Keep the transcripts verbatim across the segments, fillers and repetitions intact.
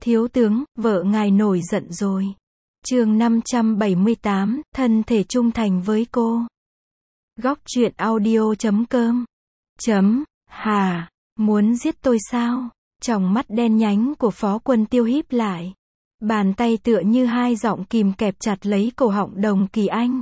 Thiếu tướng, vợ ngài nổi giận rồi. Chương năm trăm bảy mươi tám, thân thể trung thành với cô. Góc truyện audio chấm com. Chấm, hà, muốn giết tôi sao? Tròng mắt đen nhánh của Phó Quân Tiêu híp lại. Bàn tay tựa như hai giọng kìm kẹp chặt lấy cổ họng Đồng Kỳ Anh.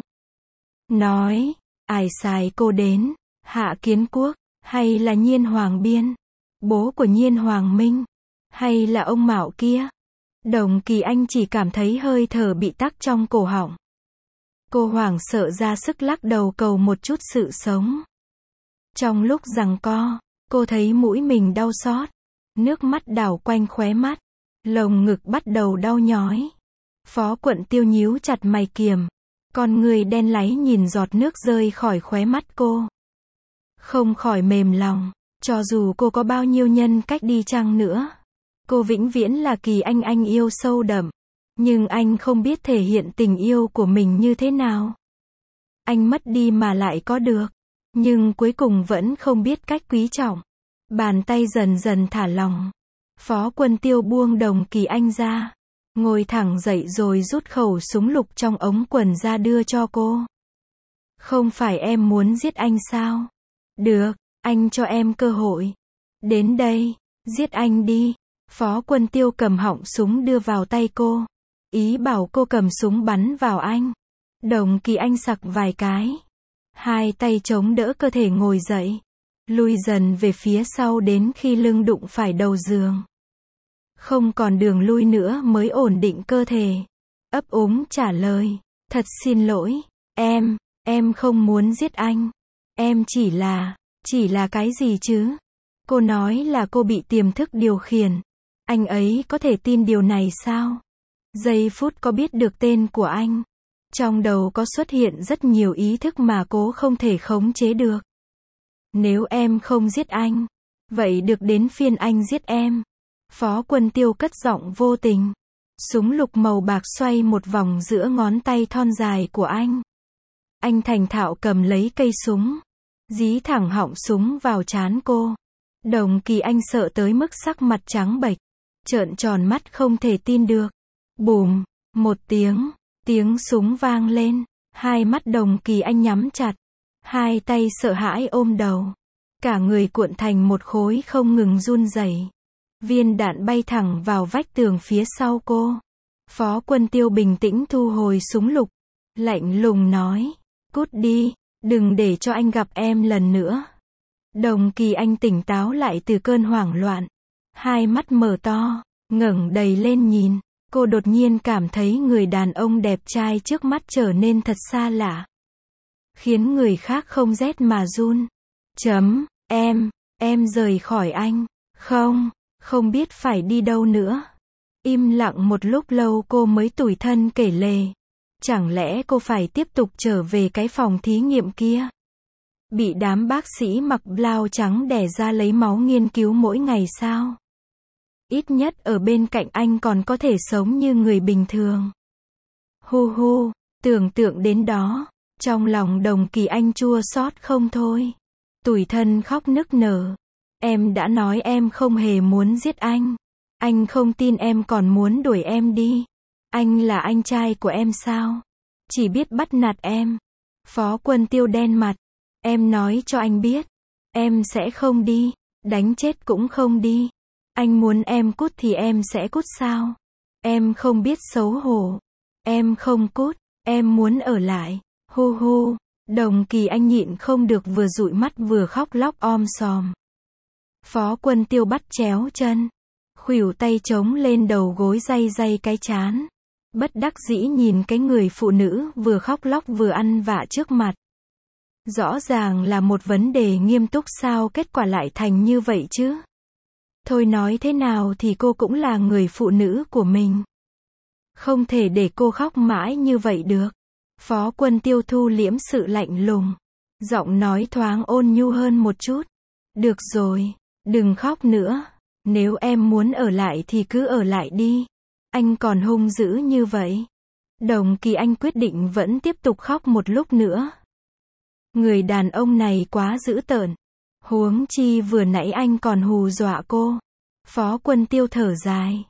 Nói, ai sai cô đến, Hạ Kiến Quốc, hay là Nhiên Hoàng Biên, bố của Nhiên Hoàng Minh, hay là ông Mạo kia? Đồng Kỳ Anh chỉ cảm thấy hơi thở bị tắc trong cổ họng. Cô hoảng sợ ra sức lắc đầu cầu một chút sự sống. Trong lúc giằng co, cô thấy mũi mình đau xót, nước mắt đảo quanh khóe mắt, lồng ngực bắt đầu đau nhói. Phó Quận Tiêu nhíu chặt mày kiềm, con người đen láy nhìn giọt nước rơi khỏi khóe mắt cô. Không khỏi mềm lòng, cho dù cô có bao nhiêu nhân cách đi chăng nữa, cô vĩnh viễn là Kỳ Anh anh yêu sâu đậm. Nhưng anh không biết thể hiện tình yêu của mình như thế nào. Anh mất đi mà lại có được, nhưng cuối cùng vẫn không biết cách quý trọng. Bàn tay dần dần thả lỏng. Phó Quân Tiêu buông Đồng Kỳ Anh ra, ngồi thẳng dậy rồi rút khẩu súng lục trong ống quần ra đưa cho cô. Không phải em muốn giết anh sao? Được, anh cho em cơ hội. Đến đây, giết anh đi. Phó Quân Tiêu cầm họng súng đưa vào tay cô, ý bảo cô cầm súng bắn vào anh. Đồng Kỳ Anh sặc vài cái, hai tay chống đỡ cơ thể ngồi dậy, lùi dần về phía sau đến khi lưng đụng phải đầu giường. Không còn đường lui nữa mới ổn định cơ thể. Ấp úng trả lời, thật xin lỗi, em, em không muốn giết anh. Em chỉ là, chỉ là cái gì chứ? Cô nói là cô bị tiềm thức điều khiển. Anh ấy có thể tin điều này sao? Giây phút có biết được tên của anh, trong đầu có xuất hiện rất nhiều ý thức mà cô không thể khống chế được. Nếu em không giết anh, vậy được đến phiên anh giết em. Phó Quân Tiêu cất giọng vô tình. Súng lục màu bạc xoay một vòng giữa ngón tay thon dài của anh. Anh thành thạo cầm lấy cây súng, dí thẳng họng súng vào trán cô. Đồng Kỳ Anh sợ tới mức sắc mặt trắng bệch, trợn tròn mắt không thể tin được. Bùm, một tiếng, tiếng súng vang lên, hai mắt Đồng Kỳ Anh nhắm chặt, hai tay sợ hãi ôm đầu, cả người cuộn thành một khối không ngừng run rẩy. Viên đạn bay thẳng vào vách tường phía sau cô. Phó Quân Tiêu bình tĩnh thu hồi súng lục, lạnh lùng nói, cút đi, đừng để cho anh gặp em lần nữa. Đồng Kỳ Anh tỉnh táo lại từ cơn hoảng loạn, hai mắt mở to, ngẩng đầy lên nhìn. Cô đột nhiên cảm thấy người đàn ông đẹp trai trước mắt trở nên thật xa lạ, khiến người khác không rét mà run. Chấm, em, em rời khỏi anh. Không, không biết phải đi đâu nữa. Im lặng một lúc lâu cô mới tủi thân kể lể. Chẳng lẽ cô phải tiếp tục trở về cái phòng thí nghiệm kia? Bị đám bác sĩ mặc blau trắng đẻ ra lấy máu nghiên cứu mỗi ngày sao? Ít nhất ở bên cạnh anh còn có thể sống như người bình thường. Hu hu, tưởng tượng đến đó, trong lòng Đồng Kỳ Anh chua xót không thôi. Tủi thân khóc nức nở. Em đã nói em không hề muốn giết anh. Anh không tin em còn muốn đuổi em đi. Anh là anh trai của em sao? Chỉ biết bắt nạt em. Phó Quân Tiêu đen mặt. Em nói cho anh biết, em sẽ không đi, đánh chết cũng không đi. Anh muốn em cút thì em sẽ cút sao? Em không biết xấu hổ. Em không cút, em muốn ở lại. Hu hu, Đồng Kỳ Anh nhịn không được vừa dụi mắt vừa khóc lóc om sòm. Phó Quân Tiêu bắt chéo chân, khuỷu tay chống lên đầu gối day day cái trán. Bất đắc dĩ nhìn cái người phụ nữ vừa khóc lóc vừa ăn vạ trước mặt. Rõ ràng là một vấn đề nghiêm túc sao kết quả lại thành như vậy chứ? Thôi nói thế nào thì cô cũng là người phụ nữ của mình. Không thể để cô khóc mãi như vậy được. Phó Quân Tiêu thu liễm sự lạnh lùng, giọng nói thoáng ôn nhu hơn một chút. Được rồi, đừng khóc nữa. Nếu em muốn ở lại thì cứ ở lại đi. Anh còn hung dữ như vậy. Đồng Kỳ Anh quyết định vẫn tiếp tục khóc một lúc nữa. Người đàn ông này quá dữ tợn. Huống chi vừa nãy anh còn hù dọa cô. Phó Quân Tiêu thở dài.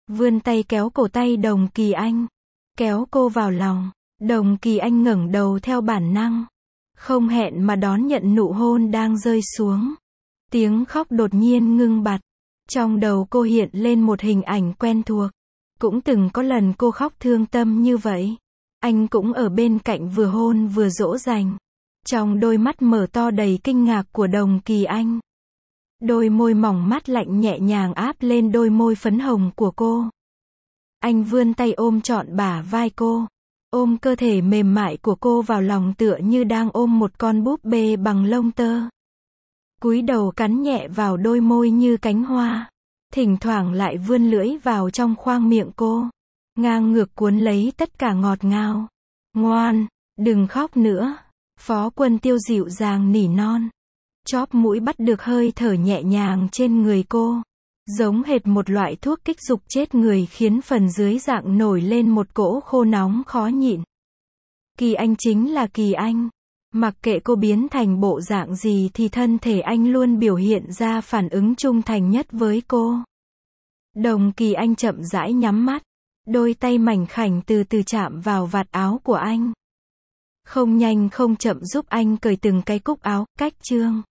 vươn tay kéo cổ tay Đồng Kỳ Anh, kéo cô vào lòng. Đồng Kỳ Anh ngẩng đầu theo bản năng, không hẹn mà đón nhận nụ hôn đang rơi xuống. Tiếng khóc đột nhiên ngưng bặt. Trong đầu cô hiện lên một hình ảnh quen thuộc. Cũng từng có lần cô khóc thương tâm như vậy. Anh cũng ở bên cạnh vừa hôn vừa dỗ dành. Trong đôi mắt mở to đầy kinh ngạc của Đồng Kỳ Anh. Đôi môi mỏng mát lạnh nhẹ nhàng áp lên đôi môi phấn hồng của cô. Anh vươn tay ôm trọn bả vai cô. Ôm cơ thể mềm mại của cô vào lòng tựa như đang ôm một con búp bê bằng lông tơ. Cúi đầu cắn nhẹ vào đôi môi như cánh hoa. Thỉnh thoảng lại vươn lưỡi vào trong khoang miệng cô. Ngang ngược cuốn lấy tất cả ngọt ngào. Ngoan, đừng khóc nữa. Phó Quân Tiêu dịu dàng nỉ non. Chóp mũi bắt được hơi thở nhẹ nhàng trên người cô. Giống hệt một loại thuốc kích dục chết người khiến phần dưới dạng nổi lên một cỗ khô nóng khó nhịn. Kỳ Anh chính là Kỳ Anh. Mặc kệ cô biến thành bộ dạng gì thì thân thể anh luôn biểu hiện ra phản ứng trung thành nhất với cô. Đồng Kỳ Anh chậm rãi nhắm mắt. Đôi tay mảnh khảnh từ từ chạm vào vạt áo của anh. Không nhanh không chậm giúp anh cởi từng cái cúc áo, cách chương.